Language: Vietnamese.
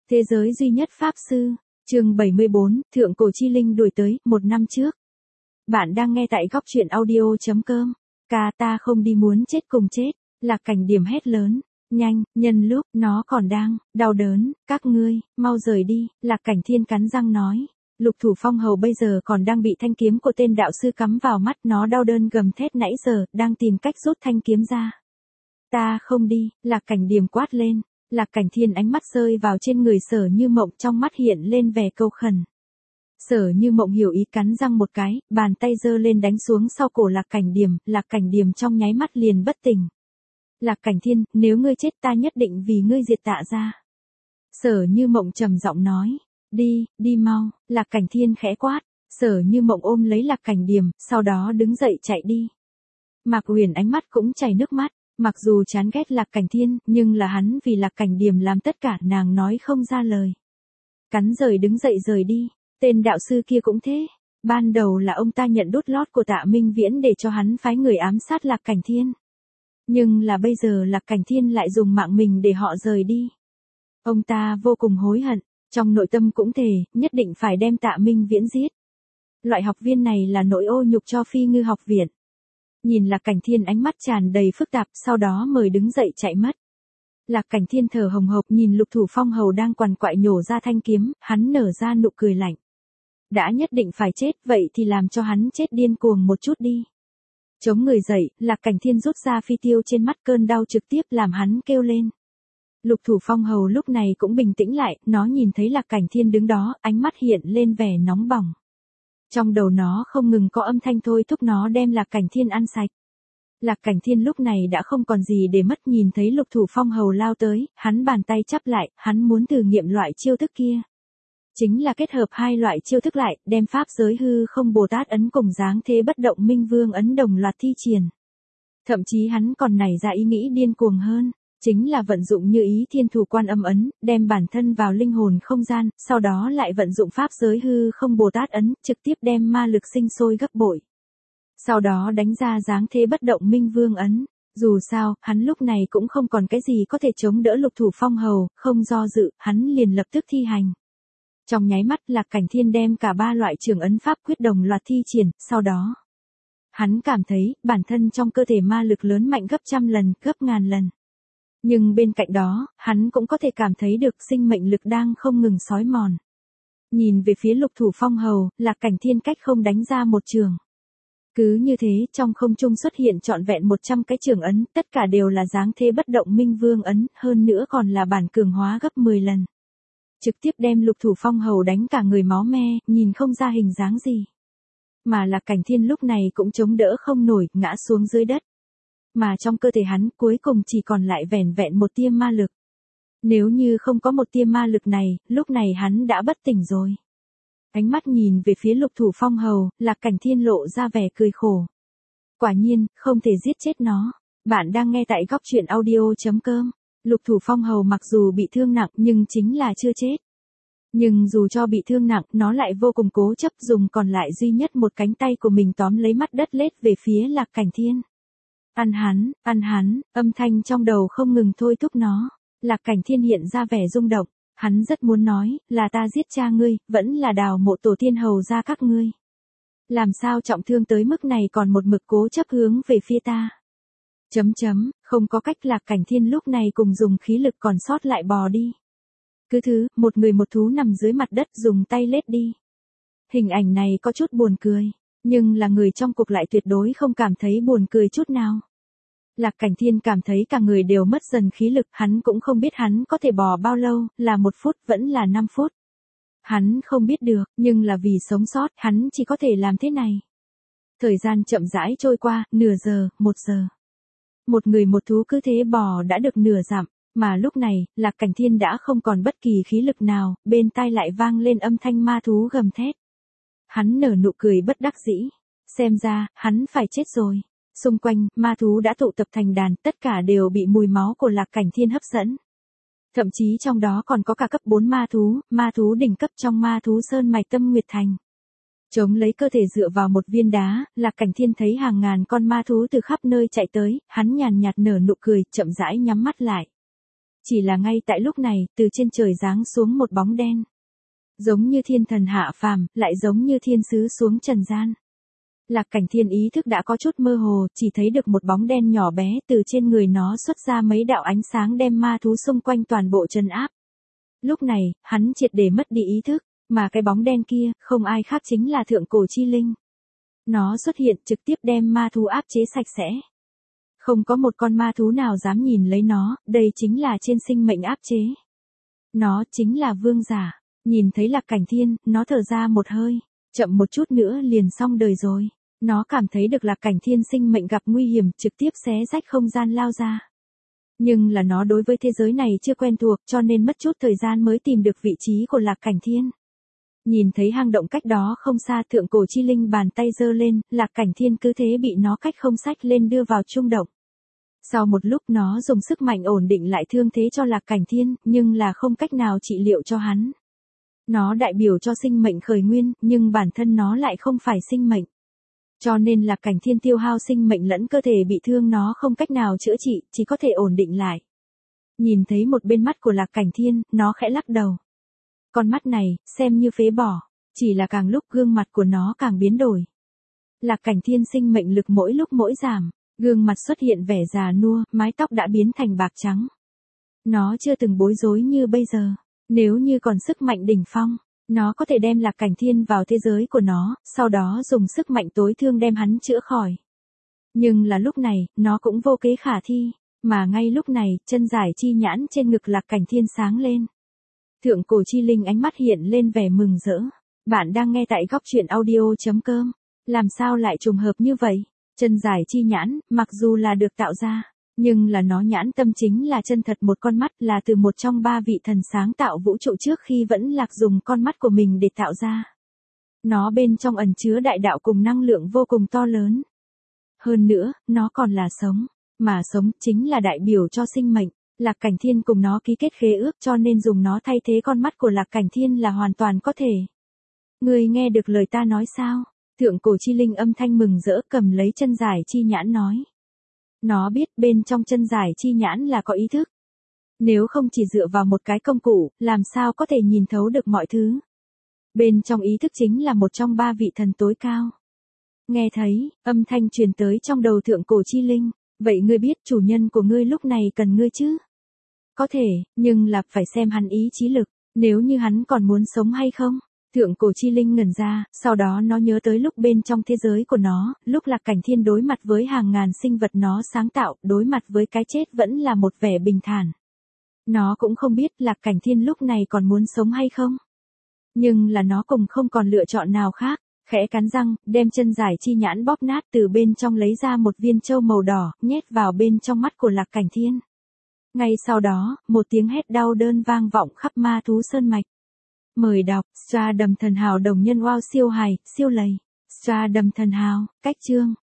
Thế giới duy nhất Pháp Sư, chương 74, Thượng Cổ Chi Linh đuổi tới, 1 năm trước. Bạn đang nghe tại góc truyện audio.com. Ca ta không đi muốn chết cùng chết, Lạc Cảnh Điểm hét lớn. Nhanh, nhân lúc nó còn đang đau đớn, các ngươi, mau rời đi, Lạc Cảnh Thiên cắn răng nói. Lục Thủ Phong Hầu bây giờ còn đang bị thanh kiếm của tên đạo sư cắm vào mắt, nó đau đớn gầm thét nãy giờ, đang tìm cách rút thanh kiếm ra. Ta không đi, Lạc Cảnh Điểm quát lên. Lạc Cảnh Thiên ánh mắt rơi vào trên người Sở Như Mộng, trong mắt hiện lên vẻ câu khẩn. Sở Như Mộng hiểu ý cắn răng một cái, bàn tay giơ lên đánh xuống sau cổ Lạc Cảnh Điểm trong nháy mắt liền bất tỉnh. Lạc Cảnh Thiên, nếu ngươi chết ta nhất định vì ngươi diệt Tạ gia. Sở Như Mộng trầm giọng nói, đi mau, Lạc Cảnh Thiên khẽ quát, Sở Như Mộng ôm lấy Lạc Cảnh Điểm, sau đó đứng dậy chạy đi. Mạc Huyền ánh mắt cũng chảy nước mắt. Mặc dù chán ghét Lạc Cảnh Thiên, nhưng là hắn vì Lạc Cảnh Điểm làm tất cả, nàng nói không ra lời. Cắn rời đứng dậy rời đi, tên đạo sư kia cũng thế. Ban đầu là ông ta nhận đút lót của Tạ Minh Viễn để cho hắn phái người ám sát Lạc Cảnh Thiên. Nhưng là bây giờ Lạc Cảnh Thiên lại dùng mạng mình để họ rời đi. Ông ta vô cùng hối hận, trong nội tâm cũng thề, nhất định phải đem Tạ Minh Viễn giết. Loại học viên này là nỗi ô nhục cho Phi Ngư học viện. Nhìn Lạc Cảnh Thiên ánh mắt tràn đầy phức tạp, sau đó mời đứng dậy chạy mất. Lạc Cảnh Thiên thở hồng hộc nhìn Lục Thủ Phong Hầu đang quằn quại nhổ ra thanh kiếm, hắn nở ra nụ cười lạnh. Đã nhất định phải chết, vậy thì làm cho hắn chết điên cuồng một chút đi. Chống người dậy, Lạc Cảnh Thiên rút ra phi tiêu trên mắt, cơn đau trực tiếp làm hắn kêu lên. Lục Thủ Phong Hầu lúc này cũng bình tĩnh lại, nó nhìn thấy Lạc Cảnh Thiên đứng đó, ánh mắt hiện lên vẻ nóng bỏng. Trong đầu nó không ngừng có âm thanh thôi thúc nó đem Lạc Cảnh Thiên ăn sạch. Lạc Cảnh Thiên lúc này đã không còn gì để mất, nhìn thấy Lục Thủ Phong Hầu lao tới, hắn bàn tay chắp lại, hắn muốn thử nghiệm loại chiêu thức kia. Chính là kết hợp hai loại chiêu thức lại, đem Pháp Giới Hư Không Bồ Tát ấn cùng Giáng Thế Bất Động Minh Vương ấn đồng loạt thi triển. Thậm chí hắn còn nảy ra ý nghĩ điên cuồng hơn. Chính là vận dụng Như Ý Thiên Thủ Quan Âm ấn, đem bản thân vào linh hồn không gian, sau đó lại vận dụng Pháp Giới Hư Không Bồ Tát ấn, trực tiếp đem ma lực sinh sôi gấp bội. Sau đó đánh ra Giáng Thế Bất Động Minh Vương ấn. Dù sao, hắn lúc này cũng không còn cái gì có thể chống đỡ Lục Thủ Phong Hầu, không do dự, hắn liền lập tức thi hành. Trong nháy mắt, Lạc Cảnh Thiên đem cả ba loại trường ấn pháp quyết đồng loạt thi triển, sau đó hắn cảm thấy bản thân trong cơ thể ma lực lớn mạnh gấp trăm lần, gấp ngàn lần. Nhưng bên cạnh đó, hắn cũng có thể cảm thấy được sinh mệnh lực đang không ngừng xói mòn. Nhìn về phía Lục Thủ Phong Hầu, Lạc Cảnh Thiên cách không đánh ra một trường. Cứ như thế, trong không trung xuất hiện trọn vẹn 100 cái trường ấn, tất cả đều là Giáng Thế Bất Động Minh Vương ấn, hơn nữa còn là bản cường hóa gấp 10 lần. Trực tiếp đem Lục Thủ Phong Hầu đánh cả người máu me, nhìn không ra hình dáng gì. Mà Lạc Cảnh Thiên lúc này cũng chống đỡ không nổi, ngã xuống dưới đất. Mà trong cơ thể hắn cuối cùng chỉ còn lại vẻn vẹn một tia ma lực. Nếu như không có một tia ma lực này, lúc này hắn đã bất tỉnh rồi. Ánh mắt nhìn về phía Lục Thủ Phong Hầu, Lạc Cảnh Thiên lộ ra vẻ cười khổ. Quả nhiên, không thể giết chết nó. Bạn đang nghe tại góc truyện audio.com. Lục Thủ Phong Hầu mặc dù bị thương nặng nhưng chính là chưa chết. Nhưng dù cho bị thương nặng, nó lại vô cùng cố chấp dùng còn lại duy nhất một cánh tay của mình tóm lấy mắt đất lết về phía Lạc Cảnh Thiên. Ăn hắn, âm thanh trong đầu không ngừng thôi thúc nó. Lạc Cảnh Thiên hiện ra vẻ rung động, hắn rất muốn nói, là ta giết cha ngươi, vẫn là đào mộ tổ tiên hầu ra các ngươi. Làm sao trọng thương tới mức này còn một mực cố chấp hướng về phía ta. Không có cách. Lạc Cảnh Thiên lúc này cùng dùng khí lực còn sót lại bò đi. Cứ thứ, một người một thú nằm dưới mặt đất dùng tay lết đi. Hình ảnh này có chút buồn cười, nhưng là người trong cuộc lại tuyệt đối không cảm thấy buồn cười chút nào. Lạc Cảnh Thiên cảm thấy cả người đều mất dần khí lực, hắn cũng không biết hắn có thể bò bao lâu, là 1 phút vẫn là 5 phút. Hắn không biết được, nhưng là vì sống sót, hắn chỉ có thể làm thế này. Thời gian chậm rãi trôi qua, nửa giờ, 1 giờ. Một người một thú cứ thế bò đã được nửa dặm, mà lúc này, Lạc Cảnh Thiên đã không còn bất kỳ khí lực nào, bên tai lại vang lên âm thanh ma thú gầm thét. Hắn nở nụ cười bất đắc dĩ, xem ra, hắn phải chết rồi. Xung quanh, ma thú đã tụ tập thành đàn, tất cả đều bị mùi máu của Lạc Cảnh Thiên hấp dẫn. Thậm chí trong đó còn có cả cấp 4 ma thú đỉnh cấp trong Ma Thú Sơn Mạch Tâm Nguyệt Thành. Chống lấy cơ thể dựa vào một viên đá, Lạc Cảnh Thiên thấy hàng ngàn con ma thú từ khắp nơi chạy tới, hắn nhàn nhạt nở nụ cười, chậm rãi nhắm mắt lại. Chỉ là ngay tại lúc này, từ trên trời giáng xuống một bóng đen. Giống như thiên thần hạ phàm, lại giống như thiên sứ xuống trần gian. Lạc Cảnh Thiên ý thức đã có chút mơ hồ, chỉ thấy được một bóng đen nhỏ bé từ trên người nó xuất ra mấy đạo ánh sáng đem ma thú xung quanh toàn bộ trấn áp. Lúc này, hắn triệt để mất đi ý thức, mà cái bóng đen kia, không ai khác chính là thượng cổ chi linh. Nó xuất hiện trực tiếp đem ma thú áp chế sạch sẽ. Không có một con ma thú nào dám nhìn lấy nó, đây chính là trên sinh mệnh áp chế. Nó chính là vương giả. Nhìn thấy Lạc Cảnh Thiên, nó thở ra một hơi, chậm một chút nữa liền xong đời rồi. Nó cảm thấy được Lạc Cảnh Thiên sinh mệnh gặp nguy hiểm, trực tiếp xé rách không gian lao ra. Nhưng là nó đối với thế giới này chưa quen thuộc cho nên mất chút thời gian mới tìm được vị trí của Lạc Cảnh Thiên. Nhìn thấy hang động cách đó không xa, thượng cổ chi linh bàn tay giơ lên, Lạc Cảnh Thiên cứ thế bị nó cách không xách lên đưa vào trung động. Sau một lúc nó dùng sức mạnh ổn định lại thương thế cho Lạc Cảnh Thiên, nhưng là không cách nào trị liệu cho hắn. Nó đại biểu cho sinh mệnh khởi nguyên, nhưng bản thân nó lại không phải sinh mệnh. Cho nên Lạc Cảnh Thiên tiêu hao sinh mệnh lẫn cơ thể bị thương nó không cách nào chữa trị, chỉ có thể ổn định lại. Nhìn thấy một bên mắt của Lạc Cảnh Thiên, nó khẽ lắc đầu. Con mắt này, xem như phế bỏ, chỉ là càng lúc gương mặt của nó càng biến đổi. Lạc Cảnh Thiên sinh mệnh lực mỗi lúc mỗi giảm, gương mặt xuất hiện vẻ già nua, mái tóc đã biến thành bạc trắng. Nó chưa từng bối rối như bây giờ, nếu như còn sức mạnh đỉnh phong, nó có thể đem Lạc Cảnh Thiên vào thế giới của nó, sau đó dùng sức mạnh tối thương đem hắn chữa khỏi. Nhưng là lúc này, nó cũng vô kế khả thi, mà ngay lúc này, chân giải chi nhãn trên ngực Lạc Cảnh Thiên sáng lên. Thượng cổ chi linh ánh mắt hiện lên vẻ mừng rỡ. Bạn đang nghe tại góc truyện audio.com. Làm sao lại trùng hợp như vậy? Chân giải chi nhãn, mặc dù là được tạo ra, nhưng là nó nhãn tâm chính là chân thật một con mắt, là từ một trong ba vị thần sáng tạo vũ trụ trước khi vẫn Lạc dùng con mắt của mình để tạo ra. Nó bên trong ẩn chứa đại đạo cùng năng lượng vô cùng to lớn. Hơn nữa, nó còn là sống, mà sống chính là đại biểu cho sinh mệnh. Lạc Cảnh Thiên cùng nó ký kết khế ước cho nên dùng nó thay thế con mắt của Lạc Cảnh Thiên là hoàn toàn có thể. Ngươi nghe được lời ta nói sao? Thượng cổ chi linh âm thanh mừng rỡ cầm lấy chân giải chi nhãn nói. Nó biết bên trong chân giải chi nhãn là có ý thức. Nếu không chỉ dựa vào một cái công cụ, làm sao có thể nhìn thấu được mọi thứ. Bên trong ý thức chính là một trong ba vị thần tối cao. Nghe thấy, âm thanh truyền tới trong đầu thượng cổ chi linh. Vậy ngươi biết chủ nhân của ngươi lúc này cần ngươi chứ? Có thể, nhưng là phải xem hắn ý chí lực, nếu như hắn còn muốn sống hay không. Thượng cổ chi linh ngẩn ra, sau đó nó nhớ tới lúc bên trong thế giới của nó, lúc Lạc Cảnh Thiên đối mặt với hàng ngàn sinh vật nó sáng tạo, đối mặt với cái chết vẫn là một vẻ bình thản. Nó cũng không biết Lạc Cảnh Thiên lúc này còn muốn sống hay không. Nhưng là nó cũng không còn lựa chọn nào khác, khẽ cắn răng, đem chân giải chi nhãn bóp nát từ bên trong lấy ra một viên châu màu đỏ, nhét vào bên trong mắt của Lạc Cảnh Thiên. Ngay sau đó, một tiếng hét đau đớn vang vọng khắp ma thú sơn mạch. Mời đọc, Stra Đầm Thần Hào đồng nhân wow siêu hài, siêu lầy. Stra Đầm Thần Hào, cách chương.